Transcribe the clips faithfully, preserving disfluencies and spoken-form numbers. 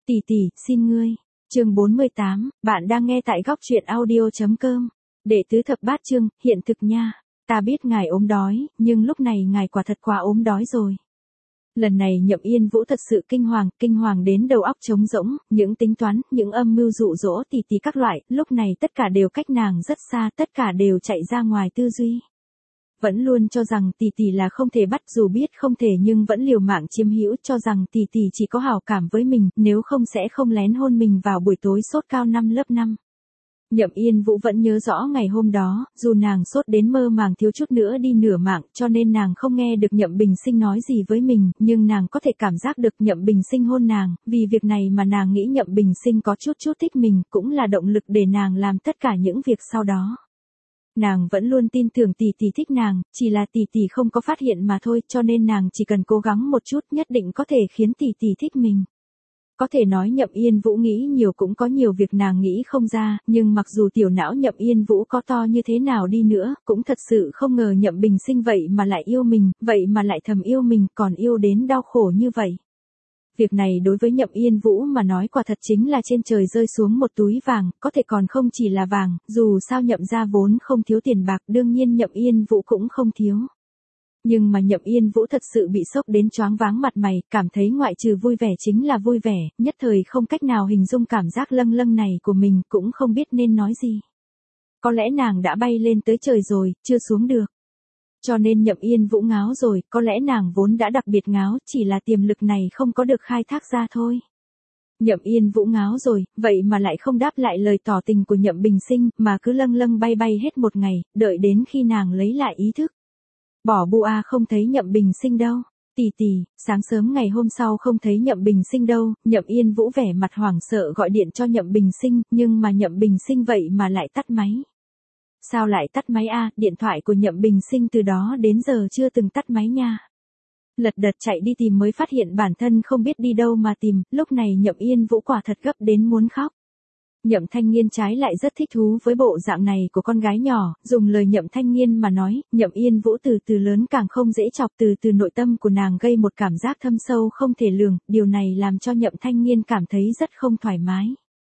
Tỷ tỷ, xin ngươi. Chương bốn mươi tám, bạn đang nghe tại góc truyện audio chấm com. Đệ tứ thập bát chương, hiện thực nha. Ta biết ngài ốm đói, nhưng lúc này ngài quả thật quá ốm đói rồi. Lần này Nhậm Yên Vũ thật sự kinh hoàng, kinh hoàng đến đầu óc trống rỗng, những tính toán, những âm mưu dụ dỗ tỷ tỷ các loại, lúc này tất cả đều cách nàng rất xa, tất cả đều chạy ra ngoài tư duy. Vẫn luôn cho rằng tỷ tỷ là không thể bắt, dù biết không thể nhưng vẫn liều mạng chiếm hữu, cho rằng tỷ tỷ chỉ có hảo cảm với mình, nếu không sẽ không lén hôn mình vào buổi tối sốt cao năm lớp năm. Nhậm Yên Vũ vẫn nhớ rõ ngày hôm đó, dù nàng sốt đến mơ màng thiếu chút nữa đi nửa mạng, cho nên nàng không nghe được Nhậm Bình Sinh nói gì với mình, nhưng nàng có thể cảm giác được Nhậm Bình Sinh hôn nàng, vì việc này mà nàng nghĩ Nhậm Bình Sinh có chút chút thích mình, cũng là động lực để nàng làm tất cả những việc sau đó. Nàng vẫn luôn tin tưởng tỷ tỷ thích nàng, chỉ là tỷ tỷ không có phát hiện mà thôi, cho nên nàng chỉ cần cố gắng một chút nhất định có thể khiến tỷ tỷ thích mình. Có thể nói Nhậm Yên Vũ nghĩ nhiều cũng có nhiều việc nàng nghĩ không ra, nhưng mặc dù tiểu não Nhậm Yên Vũ có to như thế nào đi nữa, cũng thật sự không ngờ Nhậm Bình Sinh vậy mà lại yêu mình, vậy mà lại thầm yêu mình, còn yêu đến đau khổ như vậy. Việc này đối với Nhậm Yên Vũ mà nói quả thật chính là trên trời rơi xuống một túi vàng, có thể còn không chỉ là vàng, dù sao Nhậm gia vốn không thiếu tiền bạc, đương nhiên Nhậm Yên Vũ cũng không thiếu. Nhưng mà Nhậm Yên Vũ thật sự bị sốc đến choáng váng mặt mày, cảm thấy ngoại trừ vui vẻ chính là vui vẻ, nhất thời không cách nào hình dung cảm giác lâng lâng này của mình, cũng không biết nên nói gì. Có lẽ nàng đã bay lên tới trời rồi, chưa xuống được. Cho nên Nhậm Yên Vũ ngáo rồi, có lẽ nàng vốn đã đặc biệt ngáo, chỉ là tiềm lực này không có được khai thác ra thôi. Nhậm Yên Vũ ngáo rồi, vậy mà lại không đáp lại lời tỏ tình của Nhậm Bình Sinh, mà cứ lâng lâng bay bay hết một ngày, đợi đến khi nàng lấy lại ý thức. Bỏ bu a không thấy Nhậm Bình Sinh đâu. Tỷ tỷ, sáng sớm ngày hôm sau không thấy Nhậm Bình Sinh đâu, Nhậm Yên Vũ vẻ mặt hoảng sợ gọi điện cho Nhậm Bình Sinh, nhưng mà Nhậm Bình Sinh vậy mà lại tắt máy. Sao lại tắt máy a? Điện thoại của Nhậm Bình Sinh từ đó đến giờ chưa từng tắt máy nha. Lật đật chạy đi tìm mới phát hiện bản thân không biết đi đâu mà tìm, lúc này Nhậm Yên Vũ quả thật gấp đến muốn khóc. Nhậm Thanh Nghiên trái lại rất thích thú với bộ dạng này của con gái nhỏ, dùng lời Nhậm Thanh Nghiên mà nói, Nhậm Yên Vũ từ từ lớn càng không dễ chọc, từ từ nội tâm của nàng gây một cảm giác thâm sâu không thể lường, điều này làm cho Nhậm Thanh Nghiên cảm thấy rất không thoải mái.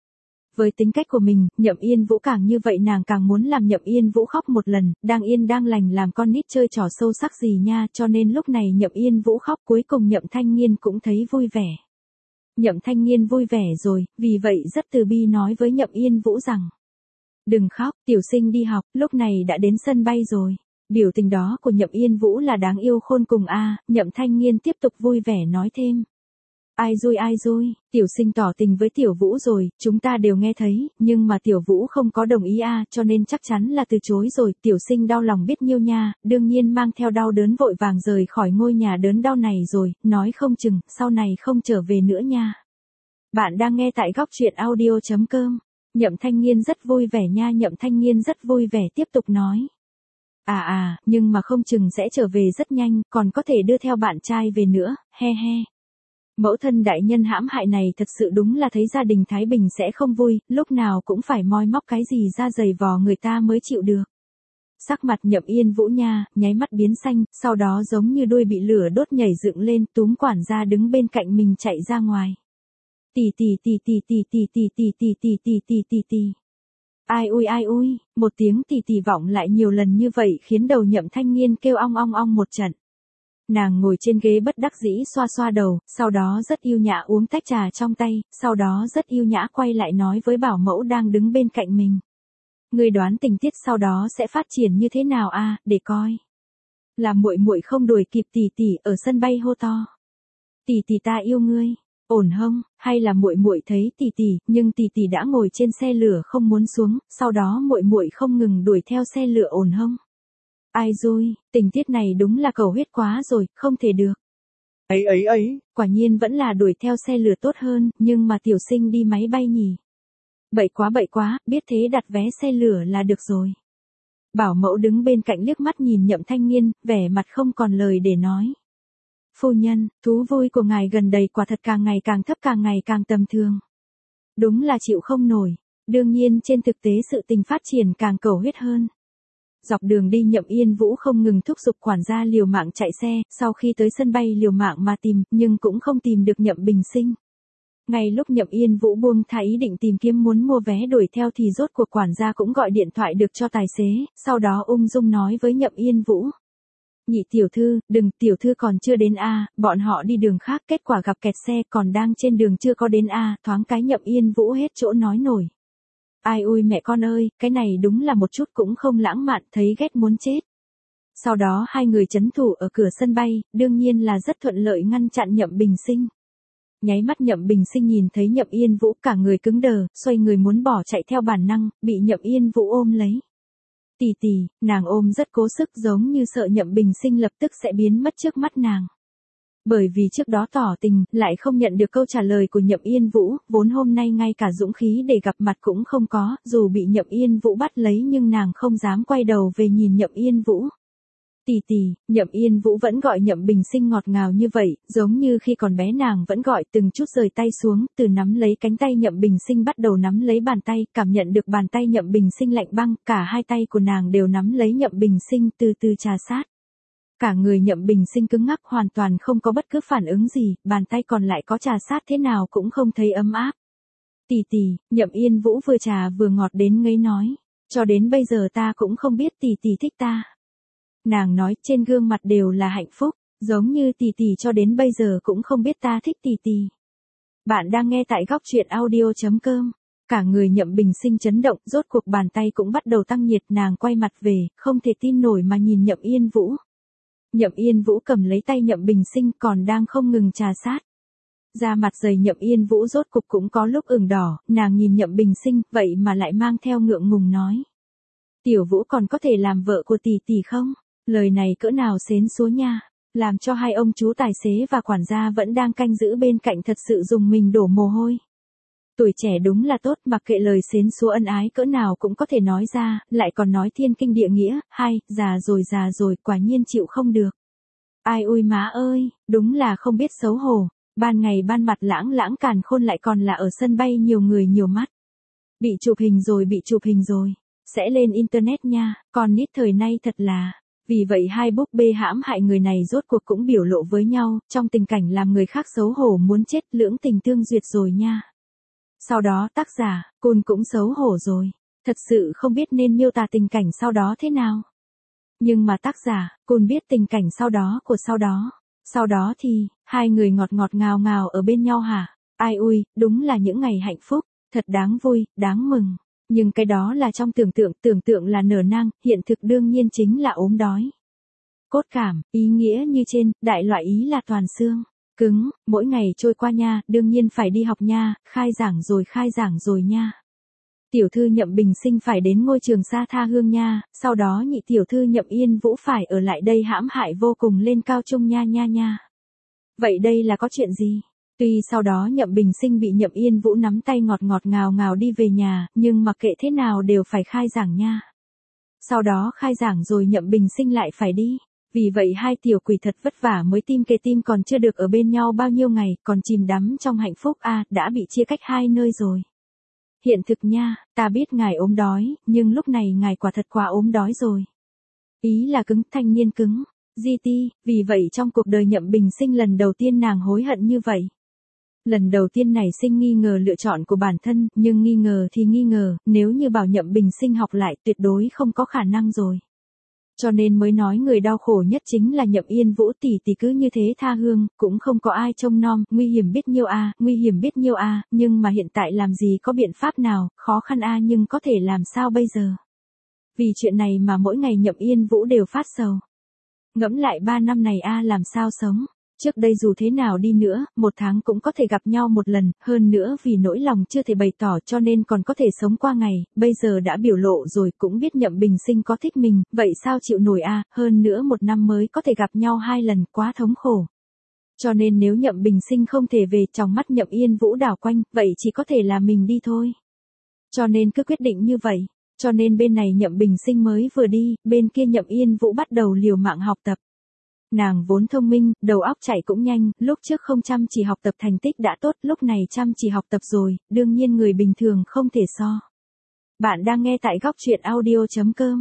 Với tính cách của mình, Nhậm Yên Vũ càng như vậy nàng càng muốn làm Nhậm Yên Vũ khóc một lần, đang yên đang lành làm con nít chơi trò sâu sắc gì nha, cho nên lúc này Nhậm Yên Vũ khóc, cuối cùng Nhậm Thanh Nghiên cũng thấy vui vẻ. Nhậm Thanh Nghiên vui vẻ rồi, vì vậy rất từ bi nói với Nhậm Yên Vũ rằng: đừng khóc, tiểu sinh đi học, lúc này đã đến sân bay rồi. Biểu tình đó của Nhậm Yên Vũ là đáng yêu khôn cùng a. Nhậm Thanh Nghiên tiếp tục vui vẻ nói thêm: ai rồi ai rồi, tiểu sinh tỏ tình với tiểu Vũ rồi, chúng ta đều nghe thấy, nhưng mà tiểu Vũ không có đồng ý a, cho nên chắc chắn là từ chối rồi, tiểu sinh đau lòng biết nhiêu nha, đương nhiên mang theo đau đớn vội vàng rời khỏi ngôi nhà đớn đau này rồi, nói không chừng, sau này không trở về nữa nha. Bạn đang nghe tại góc truyện audio chấm com. Nhậm Thanh Nghiên rất vui vẻ nha, Nhậm Thanh Nghiên rất vui vẻ tiếp tục nói: à à, nhưng mà không chừng sẽ trở về rất nhanh, còn có thể đưa theo bạn trai về nữa, he he. Mẫu thân đại nhân hãm hại này thật sự đúng là thấy gia đình Thái Bình sẽ không vui, lúc nào cũng phải moi móc cái gì ra giày vò người ta mới chịu được. Sắc mặt Nhậm Yên Vũ nha, nháy mắt biến xanh, sau đó giống như đuôi bị lửa đốt nhảy dựng lên, túm quản gia đứng bên cạnh mình chạy ra ngoài. Tì tì tì tì tì tì tì tì tì tì tì tì tì tì. Ai ui ai ui, một tiếng tì tì vọng lại nhiều lần như vậy khiến đầu Nhậm Thanh Nghiên kêu ong ong ong một trận. Nàng ngồi trên ghế bất đắc dĩ xoa xoa đầu, sau đó rất yêu nhã uống tách trà trong tay, sau đó rất yêu nhã quay lại nói với bảo mẫu đang đứng bên cạnh mình: ngươi đoán tình tiết sau đó sẽ phát triển như thế nào a, để coi. Là muội muội không đuổi kịp tỷ tỷ ở sân bay hô to: tỷ tỷ ta yêu ngươi, ổn hông? Hay là muội muội thấy tỷ tỷ, nhưng tỷ tỷ đã ngồi trên xe lửa không muốn xuống, sau đó muội muội không ngừng đuổi theo xe lửa ổn hông? Ai rồi, tình tiết này đúng là cầu huyết quá rồi, không thể được. Ấy ấy ấy, quả nhiên vẫn là đuổi theo xe lửa tốt hơn, nhưng mà tiểu sinh đi máy bay nhỉ. Bậy quá bậy quá, biết thế đặt vé xe lửa là được rồi. Bảo mẫu đứng bên cạnh liếc mắt nhìn Nhậm Thanh Nghiên, vẻ mặt không còn lời để nói. Phu nhân, thú vui của ngài gần đây quả thật càng ngày càng thấp, càng ngày càng tầm thường. Đúng là chịu không nổi, đương nhiên trên thực tế sự tình phát triển càng cầu huyết hơn. Dọc đường đi Nhậm Yên Vũ không ngừng thúc giục quản gia liều mạng chạy xe, sau khi tới sân bay liều mạng mà tìm, nhưng cũng không tìm được Nhậm Bình Sinh. Ngay lúc Nhậm Yên Vũ buông tha ý định tìm kiếm muốn mua vé đuổi theo thì rốt cuộc quản gia cũng gọi điện thoại được cho tài xế, sau đó ung dung nói với Nhậm Yên Vũ. Nhị tiểu thư, đừng, tiểu thư còn chưa đến a, bọn họ đi đường khác kết quả gặp kẹt xe còn đang trên đường chưa có đến a, thoáng cái Nhậm Yên Vũ hết chỗ nói nổi. Ai ui mẹ con ơi, cái này đúng là một chút cũng không lãng mạn, thấy ghét muốn chết. Sau đó hai người trấn thủ ở cửa sân bay, đương nhiên là rất thuận lợi ngăn chặn Nhậm Bình Sinh. Nháy mắt Nhậm Bình Sinh nhìn thấy Nhậm Yên Vũ cả người cứng đờ, xoay người muốn bỏ chạy theo bản năng, bị Nhậm Yên Vũ ôm lấy. Tì tì, nàng ôm rất cố sức giống như sợ Nhậm Bình Sinh lập tức sẽ biến mất trước mắt nàng. Bởi vì trước đó tỏ tình, lại không nhận được câu trả lời của Nhậm Yên Vũ, vốn hôm nay ngay cả dũng khí để gặp mặt cũng không có, dù bị Nhậm Yên Vũ bắt lấy nhưng nàng không dám quay đầu về nhìn Nhậm Yên Vũ. Tì tì, Nhậm Yên Vũ vẫn gọi Nhậm Bình Sinh ngọt ngào như vậy, giống như khi còn bé nàng vẫn gọi, từng chút rời tay xuống, từ nắm lấy cánh tay Nhậm Bình Sinh bắt đầu nắm lấy bàn tay, cảm nhận được bàn tay Nhậm Bình Sinh lạnh băng, cả hai tay của nàng đều nắm lấy Nhậm Bình Sinh từ từ trà sát. Cả người Nhậm Bình Sinh cứng ngắc hoàn toàn không có bất cứ phản ứng gì, bàn tay còn lại có trà sát thế nào cũng không thấy ấm áp. Tì tì, Nhậm Yên Vũ vừa trà vừa ngọt đến ngấy nói, cho đến bây giờ ta cũng không biết tì tì thích ta. Nàng nói trên gương mặt đều là hạnh phúc, giống như tì tì cho đến bây giờ cũng không biết ta thích tì tì. Bạn đang nghe tại góc truyện audio chấm com. Cả người Nhậm Bình Sinh chấn động, rốt cuộc bàn tay cũng bắt đầu tăng nhiệt, nàng quay mặt về, không thể tin nổi mà nhìn Nhậm Yên Vũ. Nhậm Yên Vũ cầm lấy tay Nhậm Bình Sinh còn đang không ngừng trà sát. Da mặt dày Nhậm Yên Vũ rốt cục cũng có lúc ửng đỏ, nàng nhìn Nhậm Bình Sinh, vậy mà lại mang theo ngượng ngùng nói. Tiểu Vũ còn có thể làm vợ của tỷ tỷ không? Lời này cỡ nào xến xúa nha, làm cho hai ông chú tài xế và quản gia vẫn đang canh giữ bên cạnh thật sự dùng mình đổ mồ hôi. Tuổi trẻ đúng là tốt, mặc kệ lời xến xúa ân ái cỡ nào cũng có thể nói ra, lại còn nói thiên kinh địa nghĩa, hay, già rồi già rồi, quả nhiên chịu không được. Ai ui má ơi, đúng là không biết xấu hổ, ban ngày ban mặt lãng lãng càn khôn lại còn là ở sân bay nhiều người nhiều mắt. Bị chụp hình rồi bị chụp hình rồi, sẽ lên internet nha, còn nít thời nay thật là... Vì vậy hai búp bê hãm hại người này rốt cuộc cũng biểu lộ với nhau, trong tình cảnh làm người khác xấu hổ muốn chết, lưỡng tình tương duyệt rồi nha. Sau đó tác giả, Côn cũng xấu hổ rồi, thật sự không biết nên miêu tả tình cảnh sau đó thế nào. Nhưng mà tác giả, Côn biết tình cảnh sau đó của sau đó. Sau đó thì, hai người ngọt ngọt ngào ngào ở bên nhau hả? Ai ui, đúng là những ngày hạnh phúc, thật đáng vui, đáng mừng. Nhưng cái đó là trong tưởng tượng, tưởng tượng là nở nang, hiện thực đương nhiên chính là ốm đói. Cốt cảm, ý nghĩa như trên, đại loại ý là toàn xương, cứng, mỗi ngày trôi qua nha, đương nhiên phải đi học nha, khai giảng rồi khai giảng rồi nha. Tiểu thư Nhậm Bình Sinh phải đến ngôi trường Sa Tha Hương nha, sau đó nhị tiểu thư Nhậm Yên Vũ phải ở lại đây hãm hại vô cùng lên cao trung nha nha nha. Vậy đây là có chuyện gì? Tuy sau đó Nhậm Bình Sinh bị Nhậm Yên Vũ nắm tay ngọt ngọt ngào ngào đi về nhà, nhưng mặc kệ thế nào đều phải khai giảng nha. Sau đó khai giảng rồi Nhậm Bình Sinh lại phải đi. Vì vậy hai tiểu quỷ thật vất vả mới tim kề tim còn chưa được ở bên nhau bao nhiêu ngày, còn chìm đắm trong hạnh phúc a, à, đã bị chia cách hai nơi rồi. Hiện thực nha, ta biết ngài ốm đói, nhưng lúc này ngài quả thật quá ốm đói rồi. Ý là cứng, thanh niên cứng. giê tê, vì vậy trong cuộc đời Nhậm Bình Sinh lần đầu tiên nàng hối hận như vậy. Lần đầu tiên nảy sinh nghi ngờ lựa chọn của bản thân, nhưng nghi ngờ thì nghi ngờ, nếu như bảo Nhậm Bình Sinh học lại tuyệt đối không có khả năng rồi. Cho nên mới nói người đau khổ nhất chính là Nhậm Yên Vũ tỷ tỷ cứ như thế tha hương, cũng không có ai trông nom, nguy hiểm biết nhiêu a, nguy hiểm biết nhiêu a, nhưng mà hiện tại làm gì có biện pháp nào, khó khăn a nhưng có thể làm sao bây giờ. Vì chuyện này mà mỗi ngày Nhậm Yên Vũ đều phát sầu. Ngẫm lại ba năm này a làm sao sống. Trước đây dù thế nào đi nữa, một tháng cũng có thể gặp nhau một lần, hơn nữa vì nỗi lòng chưa thể bày tỏ cho nên còn có thể sống qua ngày, bây giờ đã biểu lộ rồi cũng biết Nhậm Bình Sinh có thích mình, vậy sao chịu nổi a, hơn nữa một năm mới có thể gặp nhau hai lần, quá thống khổ. Cho nên nếu Nhậm Bình Sinh không thể về, trong mắt Nhậm Yên Vũ đảo quanh, vậy chỉ có thể là mình đi thôi. Cho nên cứ quyết định như vậy, cho nên bên này Nhậm Bình Sinh mới vừa đi, bên kia Nhậm Yên Vũ bắt đầu liều mạng học tập. Nàng vốn thông minh, đầu óc chạy cũng nhanh, lúc trước không chăm chỉ học tập thành tích đã tốt, lúc này chăm chỉ học tập rồi, đương nhiên người bình thường không thể so. Bạn đang nghe tại góc truyện audio chấm com.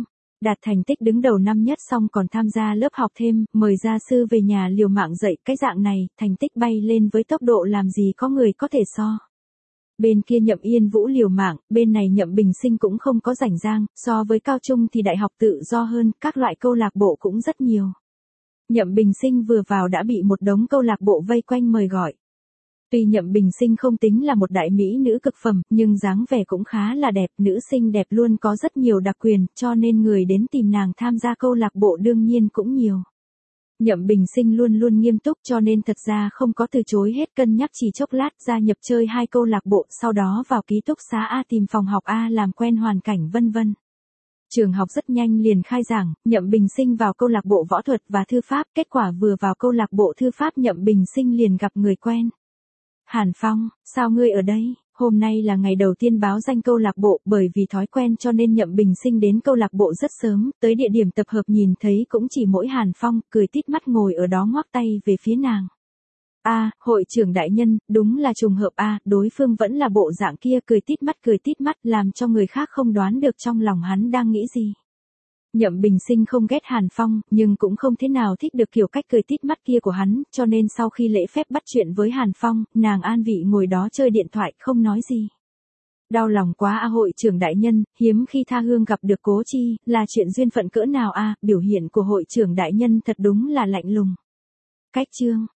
Đạt thành tích đứng đầu năm nhất xong còn tham gia lớp học thêm, mời gia sư về nhà liều mạng dạy, cái dạng này, thành tích bay lên với tốc độ làm gì có người có thể so. Bên kia Nhậm Yên Vũ liều mạng, bên này Nhậm Bình Sinh cũng không có rảnh rang, so với cao trung thì đại học tự do hơn, các loại câu lạc bộ cũng rất nhiều. Nhậm Bình Sinh vừa vào đã bị một đống câu lạc bộ vây quanh mời gọi. Tuy Nhậm Bình Sinh không tính là một đại mỹ nữ cực phẩm, nhưng dáng vẻ cũng khá là đẹp, nữ xinh đẹp luôn có rất nhiều đặc quyền, cho nên người đến tìm nàng tham gia câu lạc bộ đương nhiên cũng nhiều. Nhậm Bình Sinh luôn luôn nghiêm túc cho nên thật ra không có từ chối hết, cân nhắc chỉ chốc lát gia nhập chơi hai câu lạc bộ, sau đó vào ký túc xá A tìm phòng học A làm quen hoàn cảnh vân vân. Trường học rất nhanh liền khai giảng, Nhậm Bình Sinh vào câu lạc bộ võ thuật và thư pháp, kết quả vừa vào câu lạc bộ thư pháp Nhậm Bình Sinh liền gặp người quen. Hàn Phong, sao ngươi ở đây? Hôm nay là ngày đầu tiên báo danh câu lạc bộ, bởi vì thói quen cho nên Nhậm Bình Sinh đến câu lạc bộ rất sớm, tới địa điểm tập hợp nhìn thấy cũng chỉ mỗi Hàn Phong, cười tít mắt ngồi ở đó ngoắc tay về phía nàng. A, hội trưởng đại nhân, đúng là trùng hợp a, đối phương vẫn là bộ dạng kia, cười tít mắt cười tít mắt làm cho người khác không đoán được trong lòng hắn đang nghĩ gì. Nhậm Bình Sinh không ghét Hàn Phong, nhưng cũng không thế nào thích được kiểu cách cười tít mắt kia của hắn, cho nên sau khi lễ phép bắt chuyện với Hàn Phong, nàng an vị ngồi đó chơi điện thoại, không nói gì. Đau lòng quá a hội trưởng đại nhân, hiếm khi tha hương gặp được Cố Chi, là chuyện duyên phận cỡ nào a, biểu hiện của hội trưởng đại nhân thật đúng là lạnh lùng. Cách chương